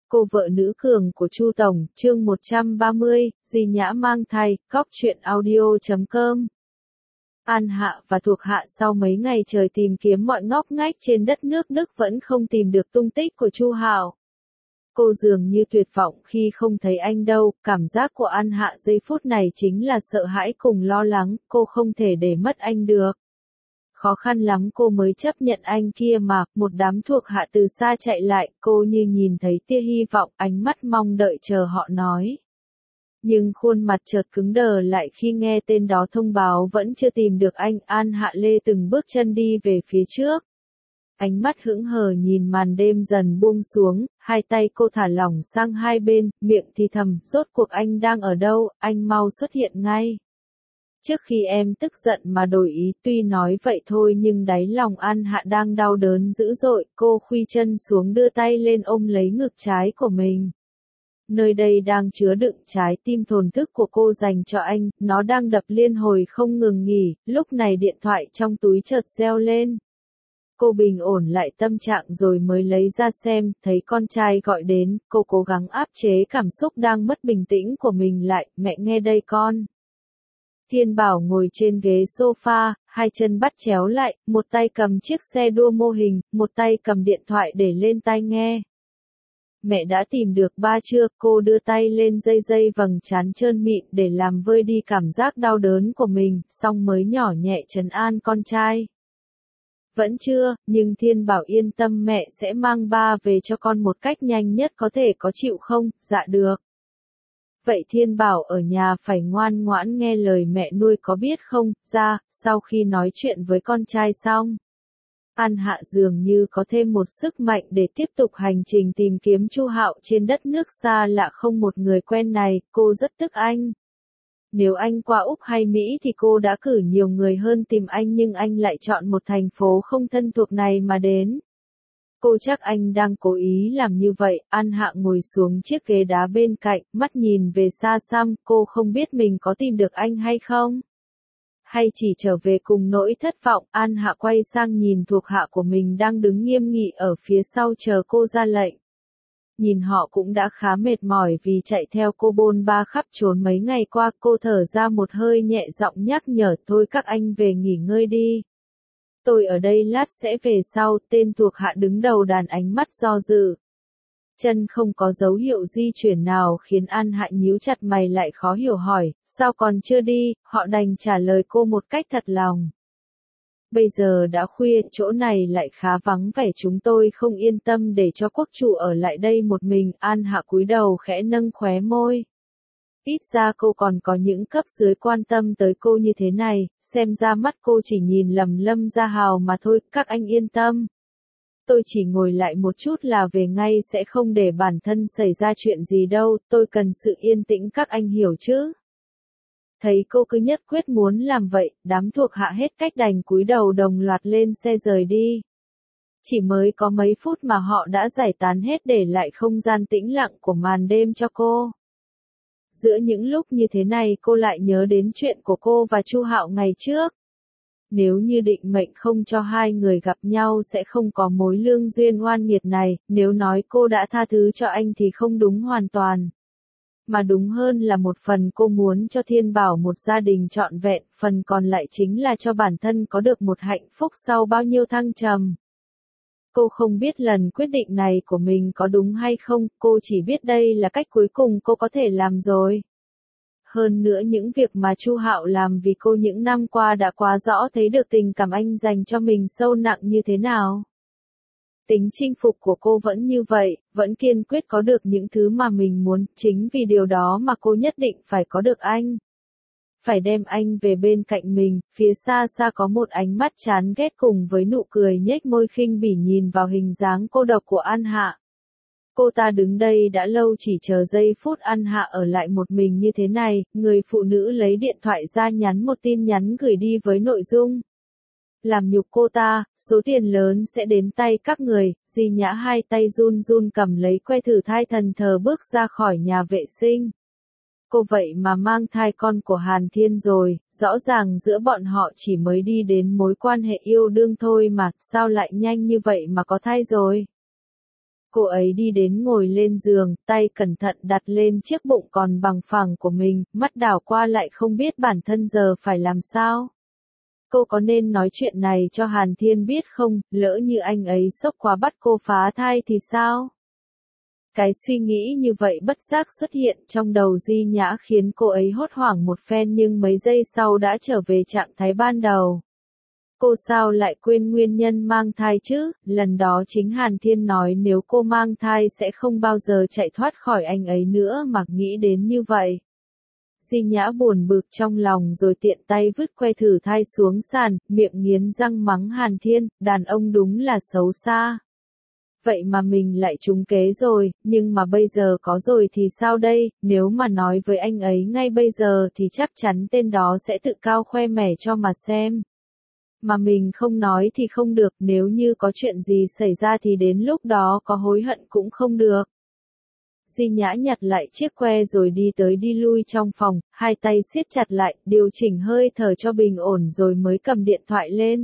Cô vợ nữ cường của Chu Tổng, chương 130, Di Nhã mang thai, Cóc truyện audio.com. An Hạ và thuộc hạ sau mấy ngày trời tìm kiếm mọi ngóc ngách trên đất nước Đức vẫn không tìm được tung tích của Chu Hạo. Cô dường như tuyệt vọng khi không thấy anh đâu, cảm giác của An Hạ giây phút này chính là sợ hãi cùng lo lắng, cô không thể để mất anh được. Khó khăn lắm cô mới chấp nhận anh kia mà, một đám thuộc hạ từ xa chạy lại, cô như nhìn thấy tia hy vọng, ánh mắt mong đợi chờ họ nói. Nhưng khuôn mặt chợt cứng đờ lại khi nghe tên đó thông báo vẫn chưa tìm được anh, An Hạ lê từng bước chân đi về phía trước. Ánh mắt hững hờ nhìn màn đêm dần buông xuống, hai tay cô thả lỏng sang hai bên, miệng thì thầm, rốt cuộc anh đang ở đâu, anh mau xuất hiện ngay. Trước khi em tức giận mà đổi ý, tuy nói vậy thôi nhưng đáy lòng An Hạ đang đau đớn dữ dội, cô khuy chân xuống đưa tay lên ôm lấy ngực trái của mình. Nơi đây đang chứa đựng trái tim thổn thức của cô dành cho anh, nó đang đập liên hồi không ngừng nghỉ, lúc này điện thoại trong túi chợt reo lên. Cô bình ổn lại tâm trạng rồi mới lấy ra xem, thấy con trai gọi đến, cô cố gắng áp chế cảm xúc đang mất bình tĩnh của mình lại, mẹ nghe đây con. Thiên Bảo ngồi trên ghế sofa, hai chân bắt chéo lại, một tay cầm chiếc xe đua mô hình, một tay cầm điện thoại để lên tai nghe. Mẹ đã tìm được ba chưa? Cô đưa tay lên dây vầng trán trơn mịn để làm vơi đi cảm giác đau đớn của mình, xong mới nhỏ nhẹ trấn an con trai. Vẫn chưa, nhưng Thiên Bảo yên tâm mẹ sẽ mang ba về cho con một cách nhanh nhất có thể, có chịu không? Dạ được. Vậy Thiên Bảo ở nhà phải ngoan ngoãn nghe lời mẹ nuôi có biết không? Ra, sau khi nói chuyện với con trai xong, An Hạ dường như có thêm một sức mạnh để tiếp tục hành trình tìm kiếm Chu Hạo trên đất nước xa lạ không một người quen này, cô rất tức anh. Nếu anh qua Úc hay Mỹ thì cô đã cử nhiều người hơn tìm anh nhưng anh lại chọn một thành phố không thân thuộc này mà đến. Cô chắc anh đang cố ý làm như vậy, An Hạ ngồi xuống chiếc ghế đá bên cạnh, mắt nhìn về xa xăm, cô không biết mình có tìm được anh hay không. Hay chỉ trở về cùng nỗi thất vọng, An Hạ quay sang nhìn thuộc hạ của mình đang đứng nghiêm nghị ở phía sau chờ cô ra lệnh. Nhìn họ cũng đã khá mệt mỏi vì chạy theo cô bôn ba khắp trốn mấy ngày qua, cô thở ra một hơi nhẹ giọng nhắc nhở, thôi các anh về nghỉ ngơi đi. Tôi ở đây lát sẽ về sau, tên thuộc hạ đứng đầu đàn ánh mắt do dự. Chân không có dấu hiệu di chuyển nào khiến An Hạ nhíu chặt mày lại khó hiểu hỏi, sao còn chưa đi, họ đành trả lời cô một cách thật lòng. Bây giờ đã khuya, chỗ này lại khá vắng vẻ, chúng tôi không yên tâm để cho quốc chủ ở lại đây một mình, An Hạ cúi đầu khẽ nâng khóe môi. Ít ra cô còn có những cấp dưới quan tâm tới cô như thế này, xem ra mắt cô chỉ nhìn lầm Lâm Gia Hào mà thôi, các anh yên tâm. Tôi chỉ ngồi lại một chút là về ngay, sẽ không để bản thân xảy ra chuyện gì đâu, tôi cần sự yên tĩnh, các anh hiểu chứ. Thấy cô cứ nhất quyết muốn làm vậy, đám thuộc hạ hết cách đành cúi đầu đồng loạt lên xe rời đi. Chỉ mới có mấy phút mà họ đã giải tán hết để lại không gian tĩnh lặng của màn đêm cho cô. Giữa những lúc như thế này cô lại nhớ đến chuyện của cô và Chu Hạo ngày trước. Nếu như định mệnh không cho hai người gặp nhau sẽ không có mối lương duyên oan nghiệt này, nếu nói cô đã tha thứ cho anh thì không đúng hoàn toàn. Mà đúng hơn là một phần cô muốn cho Thiên Bảo một gia đình trọn vẹn, phần còn lại chính là cho bản thân có được một hạnh phúc sau bao nhiêu thăng trầm. Cô không biết lần quyết định này của mình có đúng hay không, cô chỉ biết đây là cách cuối cùng cô có thể làm rồi. Hơn nữa những việc mà Chu Hạo làm vì cô những năm qua đã quá rõ thấy được tình cảm anh dành cho mình sâu nặng như thế nào. Tính chinh phục của cô vẫn như vậy, vẫn kiên quyết có được những thứ mà mình muốn, chính vì điều đó mà cô nhất định phải có được anh. Phải đem anh về bên cạnh mình, phía xa xa có một ánh mắt chán ghét cùng với nụ cười nhếch môi khinh bỉ nhìn vào hình dáng cô độc của An Hạ. Cô ta đứng đây đã lâu chỉ chờ giây phút An Hạ ở lại một mình như thế này, người phụ nữ lấy điện thoại ra nhắn một tin nhắn gửi đi với nội dung. Làm nhục cô ta, số tiền lớn sẽ đến tay các người, Di Nhã hai tay run run cầm lấy que thử thai thần thờ bước ra khỏi nhà vệ sinh. Cô vậy mà mang thai con của Hàn Thiên rồi, rõ ràng giữa bọn họ chỉ mới đi đến mối quan hệ yêu đương thôi mà, sao lại nhanh như vậy mà có thai rồi? Cô ấy đi đến ngồi lên giường, tay cẩn thận đặt lên chiếc bụng còn bằng phẳng của mình, mắt đảo qua lại không biết bản thân giờ phải làm sao. Cô có nên nói chuyện này cho Hàn Thiên biết không, lỡ như anh ấy sốc quá bắt cô phá thai thì sao? Cái suy nghĩ như vậy bất giác xuất hiện trong đầu Di Nhã khiến cô ấy hốt hoảng một phen nhưng mấy giây sau đã trở về trạng thái ban đầu. Cô sao lại quên nguyên nhân mang thai chứ, lần đó chính Hàn Thiên nói nếu cô mang thai sẽ không bao giờ chạy thoát khỏi anh ấy nữa mà nghĩ đến như vậy. Di Nhã buồn bực trong lòng rồi tiện tay vứt que thử thai xuống sàn, miệng nghiến răng mắng Hàn Thiên, đàn ông đúng là xấu xa. Vậy mà mình lại trúng kế rồi, nhưng mà bây giờ có rồi thì sao đây, nếu mà nói với anh ấy ngay bây giờ thì chắc chắn tên đó sẽ tự cao khoe mẽ cho mà xem. Mà mình không nói thì không được, nếu như có chuyện gì xảy ra thì đến lúc đó có hối hận cũng không được. Di Nhã nhặt lại chiếc que rồi đi tới đi lui trong phòng, hai tay siết chặt lại, điều chỉnh hơi thở cho bình ổn rồi mới cầm điện thoại lên.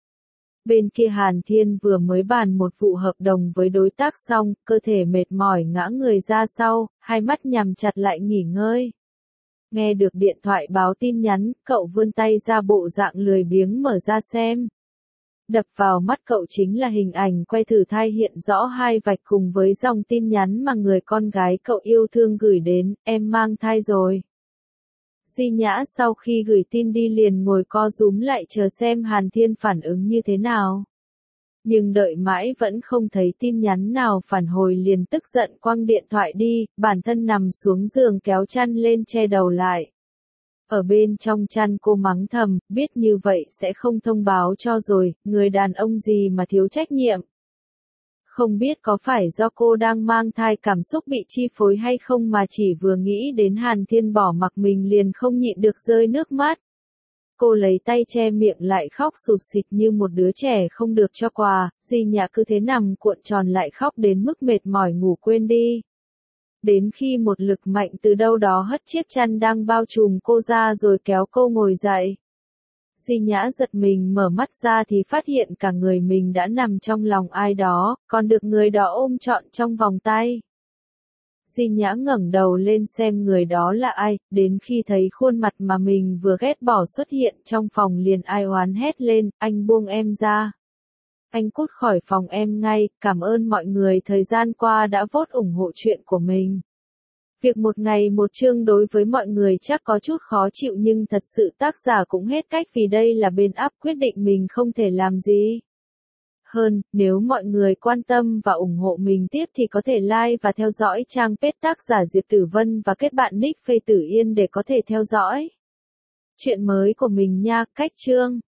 Bên kia Hàn Thiên vừa mới bàn một vụ hợp đồng với đối tác xong, cơ thể mệt mỏi ngã người ra sau, hai mắt nhắm chặt lại nghỉ ngơi. Nghe được điện thoại báo tin nhắn, cậu vươn tay ra bộ dạng lười biếng mở ra xem. Đập vào mắt cậu chính là hình ảnh que thử thai hiện rõ hai vạch cùng với dòng tin nhắn mà người con gái cậu yêu thương gửi đến, em mang thai rồi. Di Nhã sau khi gửi tin đi liền ngồi co rúm lại chờ xem Hàn Thiên phản ứng như thế nào. Nhưng đợi mãi vẫn không thấy tin nhắn nào phản hồi liền tức giận quăng điện thoại đi, bản thân nằm xuống giường kéo chăn lên che đầu lại. Ở bên trong chăn cô mắng thầm, biết như vậy sẽ không thông báo cho rồi, người đàn ông gì mà thiếu trách nhiệm. Không biết có phải do cô đang mang thai cảm xúc bị chi phối hay không mà chỉ vừa nghĩ đến Hàn Thiên bỏ mặc mình liền không nhịn được rơi nước mắt. Cô lấy tay che miệng lại khóc sụt sịt như một đứa trẻ không được cho quà, Di Nhã cứ thế nằm cuộn tròn lại khóc đến mức mệt mỏi ngủ quên đi. Đến khi một lực mạnh từ đâu đó hất chiếc chăn đang bao trùm cô ra rồi kéo cô ngồi dậy. Di Nhã giật mình mở mắt ra thì phát hiện cả người mình đã nằm trong lòng ai đó, còn được người đó ôm trọn trong vòng tay. Di Nhã ngẩng đầu lên xem người đó là ai, đến khi thấy khuôn mặt mà mình vừa ghét bỏ xuất hiện trong phòng liền ai oán hét lên, anh buông em ra. Anh cút khỏi phòng em ngay, cảm ơn mọi người thời gian qua đã vote ủng hộ chuyện của mình. Việc một ngày một chương đối với mọi người chắc có chút khó chịu nhưng thật sự tác giả cũng hết cách vì đây là bên áp quyết định mình không thể làm gì. Hơn, nếu mọi người quan tâm và ủng hộ mình tiếp thì có thể like và theo dõi trang page tác giả Diệp Tử Vân và kết bạn nick Phê Tử Yên để có thể theo dõi chuyện mới của mình nha, cách chương.